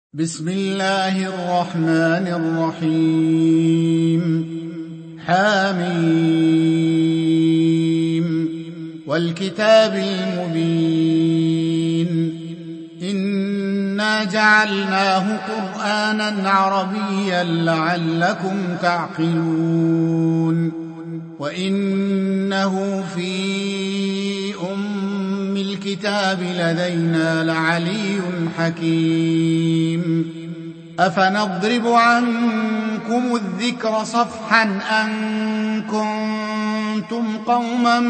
بسم الله الرحمن الرحيم حميم والكتاب المبين إنا جعلناه قرآنا عربيا لعلكم تعقلون وإنه في الكتاب لدينا لعلي حكيم أفنضرب عنكم الذكر صفحا أن كنتم قوما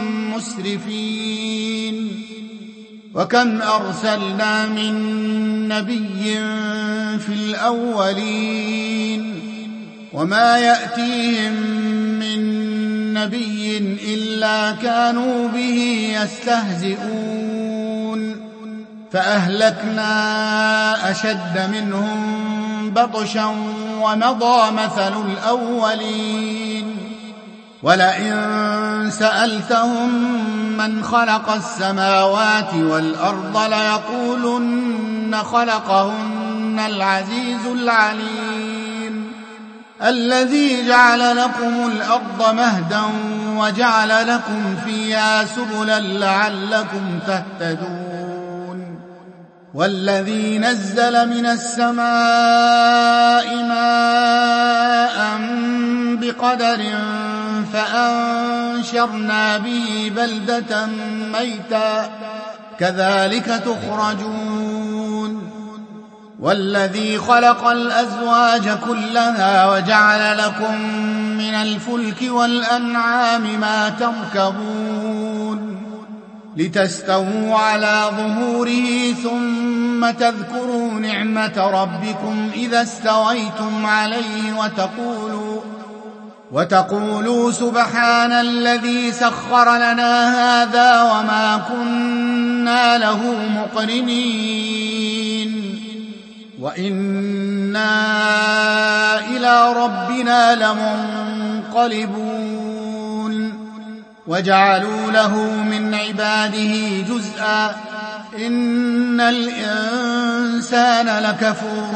مسرفين وكم أرسلنا من نبي في الأولين وما يأتيهم من نبي إلا كانوا به يستهزئون فأهلكنا أشد منهم بطشا ومضى مثل الأولين ولئن سألتهم من خلق السماوات والأرض ليقولن خلقهن العزيز العليم الذي جعل لكم الأرض مهدا وجعل لكم فيها سبلا لعلكم تهتدون والذي نزل من السماء ماء بقدر فأنشرنا به بلدة ميتا كذلك تخرجون والذي خلق الأزواج كلها وجعل لكم من الفلك والأنعام ما تركبون لتستووا على ظهوره ثم تذكروا نعمة ربكم إذا استويتم عليه وتقولوا سبحان الذي سخر لنا هذا وما كنا له مقرنين وإنا إلى ربنا لمنقلبون وجعلوا له من عباده جزءا إن الإنسان لكفور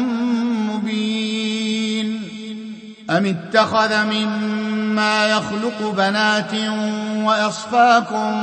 مبين أم اتخذ مما يخلق بنات وأصفاكم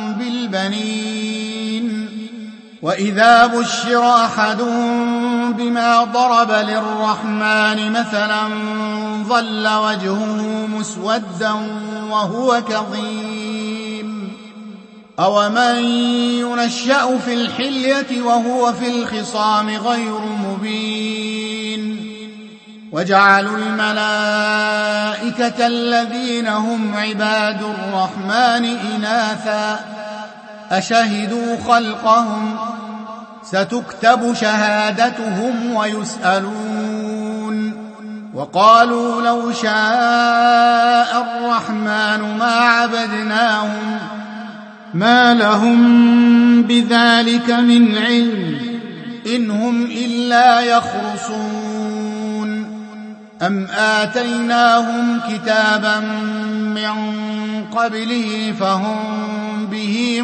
بالبنين وإذا بشر أحدهم بما ضرب للرحمن مثلا ظل وجهه مسودا وهو كظيم أومن ينشأ في الحلية وهو في الخصام غير مبين وجعلوا الملائكة الذين هم عباد الرحمن إناثا أشهدوا خلقهم ستكتب شهادتهم ويسألون وقالوا لو شاء الرحمن ما عبدناهم ما لهم بذلك من علم إن هم إلا يخرصون أم آتيناهم كتابا من قبله فهم به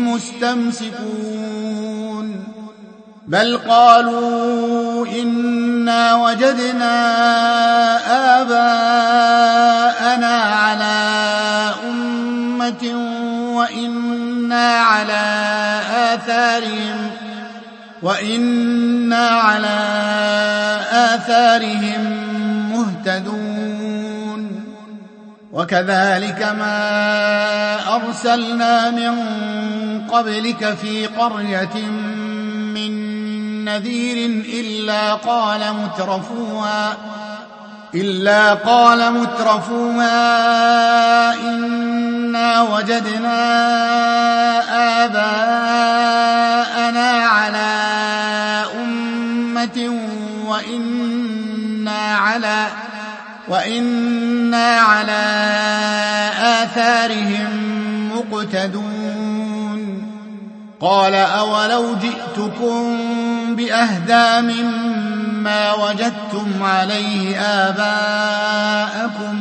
مستمسكون بل قالوا إنا وجدنا آباءنا على أمة وإنا على آثارهم مهتدون وكذلك ما أرسلنا من قبلك في قرية من نذير إلا قال مترفوها إنا وجدنا آباءنا على أمة وإنا على آثارهم مقتدون قال أولو جئتكم بأهدى مما وجدتم عليه آباءكم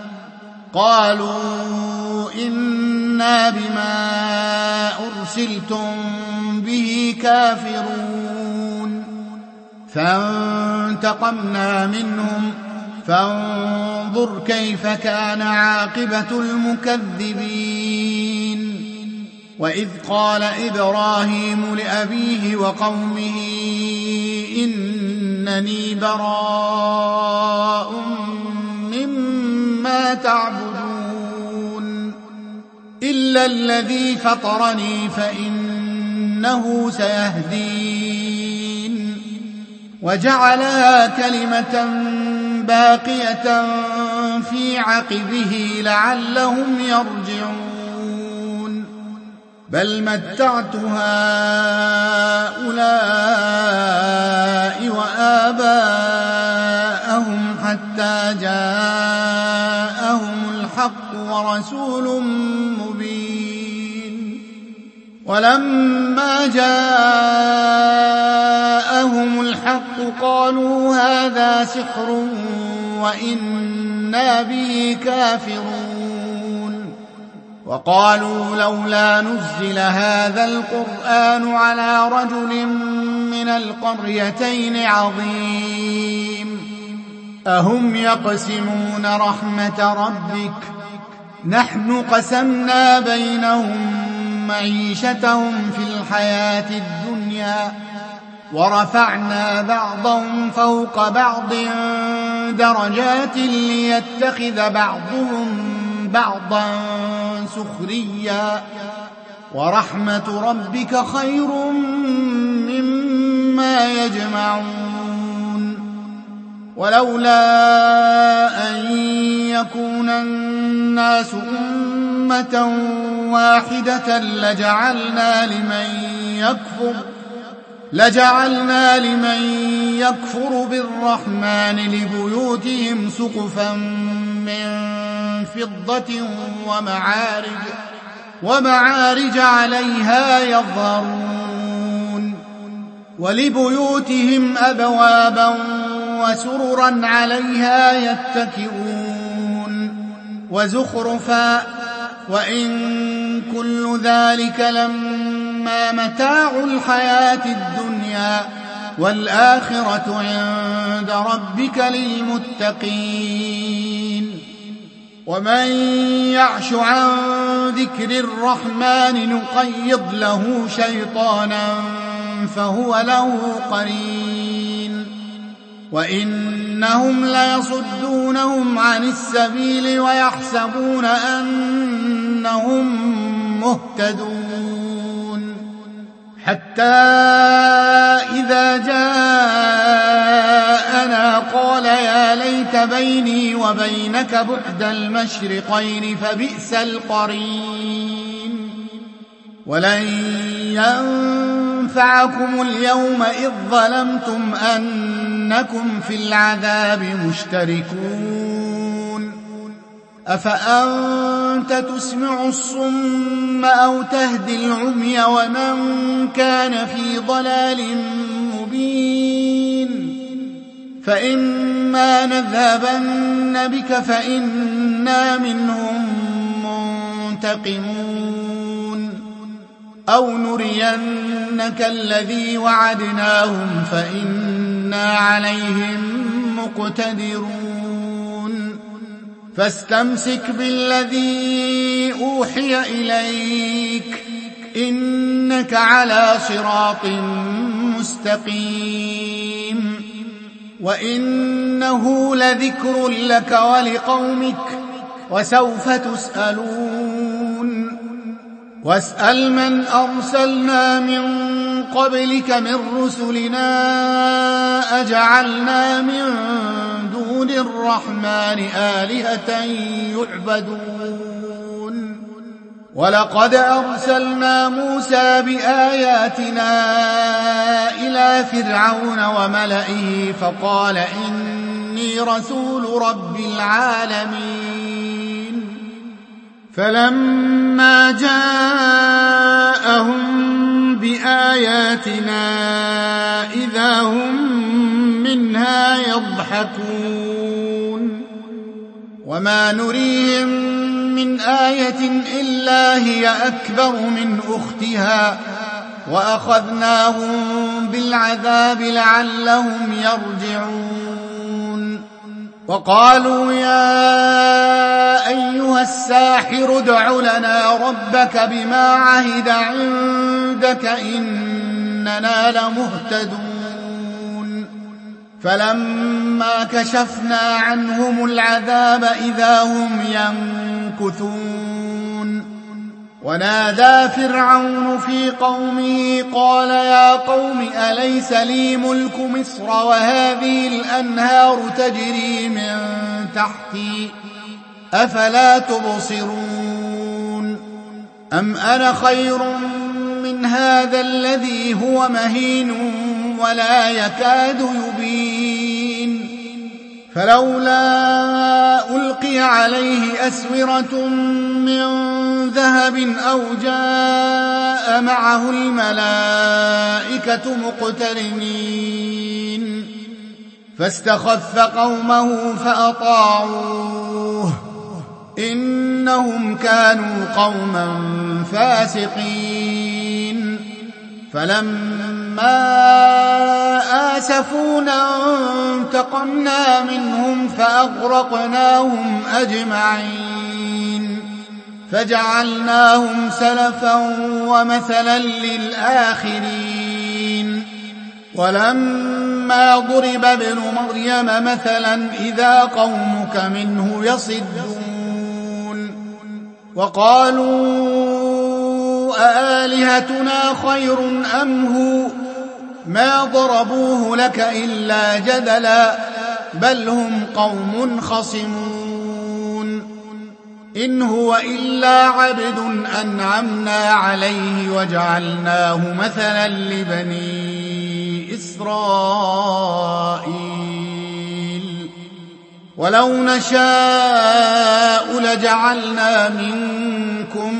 قالوا إنا بما أرسلتم به كافرون فانتقمنا منهم فانظر كيف كان عاقبة المكذبين. وإذ قال إبراهيم لأبيه وقومه إنني براء مما تعبدون إلا الذي فطرني فإنه سيهدين. وجعلها كلمة باقية في عقبه لعلهم يرجعون. بل متعت هؤلاء وآباءهم حتى جاءهم الحق ورسول مبين. ولما جاءهم الحق قالوا هذا سحر وإنا به كافرون. وقالوا لولا نزل هذا القرآن على رجل من القريتين عظيم أهم يقسمون رحمة ربك نحن قسمنا بينهم معيشتهم في الحياة الدنيا ورفعنا بعضهم فوق بعض درجات ليتخذ بعضهم بعضا سخريا ورحمة ربك خير مما يجمعون. ولولا أن يكون الناس أمة واحدة لجعلنا لمن يكفر بالرحمن لبيوتهم سقفا من فضة ومعارج عليها يظهرون. ولبيوتهم أبوابا وسررا عليها يتكئون وزخرفا وإن كل ذلك لما متاع الحياة الدنيا والآخرة عند ربك للمتقين. ومن يعش عن ذكر الرحمن نقيض له شيطانا فهو له قرين وإنهم ليصدونهم عن السبيل ويحسبون أنهم مهتدون. حتى إذا جاءنا قال يا ليت بيني وبينك بعد المشرقين فبئس القرين. ولن ينفعكم اليوم إذ ظلمتم أنكم في العذاب مشتركون. أفأنت تسمع الصم أو تهدي العمي ومن كان في ضلال مبين. فإما نذهبن بك فإنا منهم منتقمون أو نرينك الذي وعدناهم فإنا عليهم مقتدرون. فاستمسك بالذي أوحي إليك إنك على صراط مستقيم. وإنه لذكر لك ولقومك وسوف تسألون. واسأل من أرسلنا من قبلك من رسلنا أجعلنا من دون الرحمن آلهة يعبدون. ولقد أرسلنا موسى بآياتنا إلى فرعون وملئه فقال إني رسول رب العالمين. فلما جاءهم بآياتنا إذا هم منها يضحكون. وما نريهم من آية إلا هي أكبر من أختها وأخذناهم بالعذاب لعلهم يرجعون وقالوا يا أيها الساحر ادع لنا ربك بما عهد عندك إننا لمهتدون فلما كشفنا عنهم العذاب إذا هم ينكثون ونادى فرعون في قومه قال يا قوم أليس لي ملك مصر وهذه الأنهار تجري من تحتي أفلا تبصرون أم أنا خير من هذا الذي هو مهين ولا يكاد يبين فلولا ألقي عليه أسورة من ذهب أو جاء معه الملائكة مقترنين فاستخف قومه فأطاعوه إنهم كانوا قوما فاسقين فلما آسفونا انتقمنا منهم فأغرقناهم أجمعين فجعلناهم سلفا ومثلا للآخرين ولما ضرب ابن مريم مثلا إذا قومك منه يصدون وقالوا أآلهتنا خير أم هو ما ضربوه لك إلا جدلا بل هم قوم خصمون إن هو إلا عبد أنعمنا عليه وجعلناه مثلا لبني إسرائيل ولو نشاء لجعلنا منكم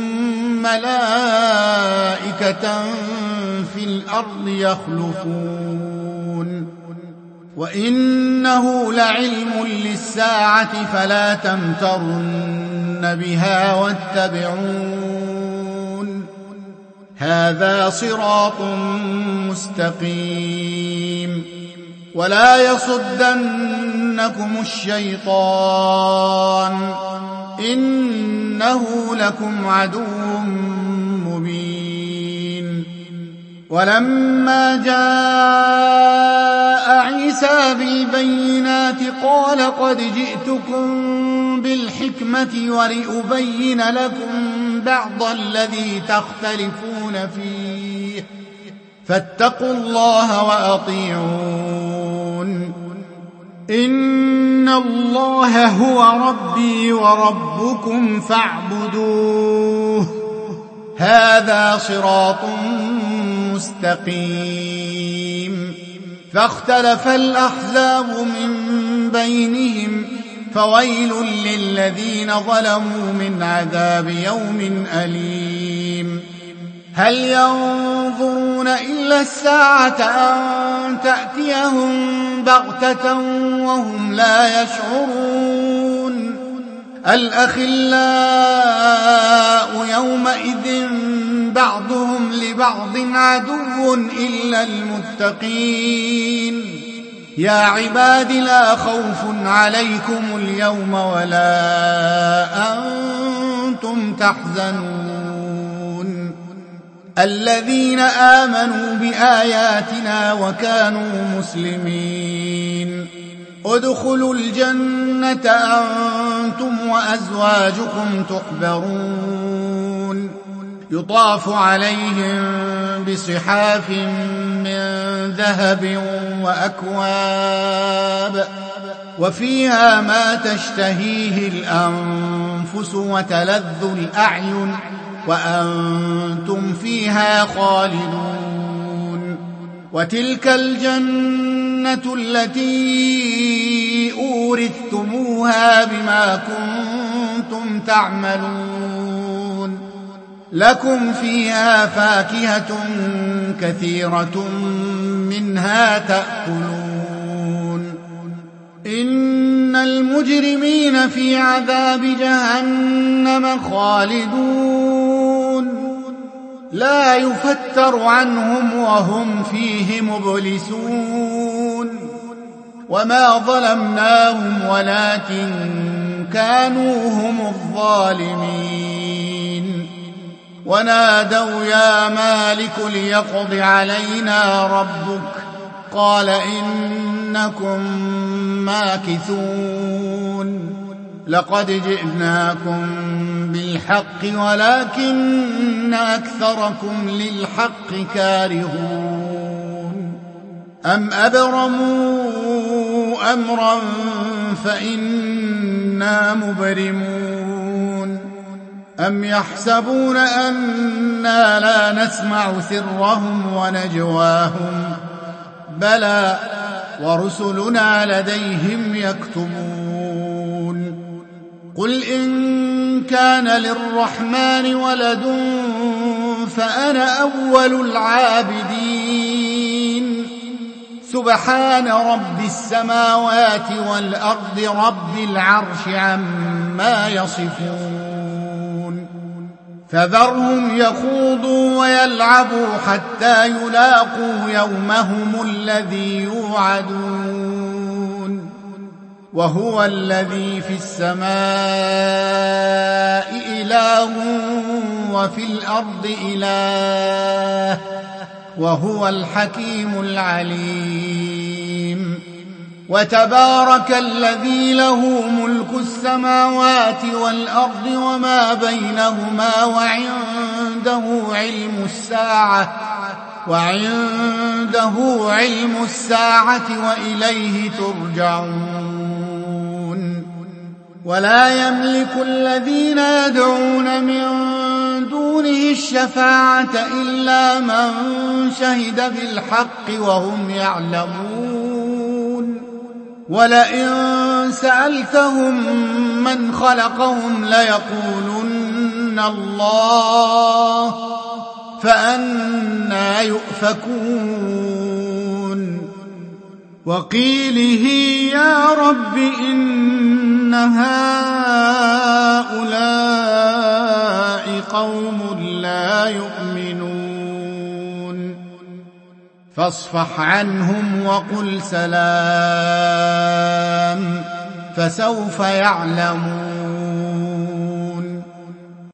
ملائكة في الأرض يخلفون وإنه لعلم للساعة فلا تمترن بها واتبعون هذا صراط مستقيم ولا يصدنكم الشيطان إنه لكم عدو مبين ولما جاء عيسى بالبينات قال قد جئتكم بالحكمة ولأبين لكم بعض الذي تختلفون فيه فاتقوا الله وأطيعون إن الله هو ربي وربكم فاعبدوه هذا صراط مستقيم فاختلف الأحزاب من بينهم فويل للذين ظلموا من عذاب يوم أليم هل ينظرون إلا الساعة أن تأتيهم بغتة وهم لا يشعرون الأخلاء يومئذ بعضهم لبعض عدو إلا المتقين يا عباد لا خوف عليكم اليوم ولا أنتم تحزنون الذين آمنوا بآياتنا وكانوا مسلمين ادخلوا الجنة أنتم وأزواجكم تحبرون يطاف عليهم بصحاف من ذهب وأكواب وفيها ما تشتهيه الأنفس وتلذ الأعين وأنتم فيها خالدون وتلك الجنة التي أورثتموها بما كنتم تعملون لكم فيها فاكهة كثيرة منها تأكلون إن المجرمين في عذاب جهنم خالدون لا يفتر عنهم وهم فيه مبلسون وما ظلمناهم ولكن كانوا هم الظالمين ونادوا يا مالك ليقض علينا ربك قال إنكم ماكثون لقد جئناكم بالحق ولكن أكثركم للحق كارهون أم أبرموا أمرا فإنا مبرمون أم يحسبون أنا لا نسمع سرهم ونجواهم بلى ورسلنا لديهم يكتبون قل إن كان للرحمن ولد فأنا أول العابدين سبحان رب السماوات والأرض رب العرش عما يصفون فذرهم يخوضوا ويلعبوا حتى يلاقوا يومهم الذي يوعدون وهو الذي في السماء إله وفي الأرض إله وهو الحكيم العليم وتبارك الذي له ملك السماوات والأرض وما بينهما وعنده علم الساعة وإليه ترجعون ولا يملك الذين يدعون من دونه الشفاعة إلا من شهد بالحق وهم يعلمون ولئن سألتهم من خلقهم ليقولن الله فأنى يؤفكون وقيله يا رب إن هؤلاء قوم لا يؤمنون فاصفح عنهم وقل سلام فسوف يعلمون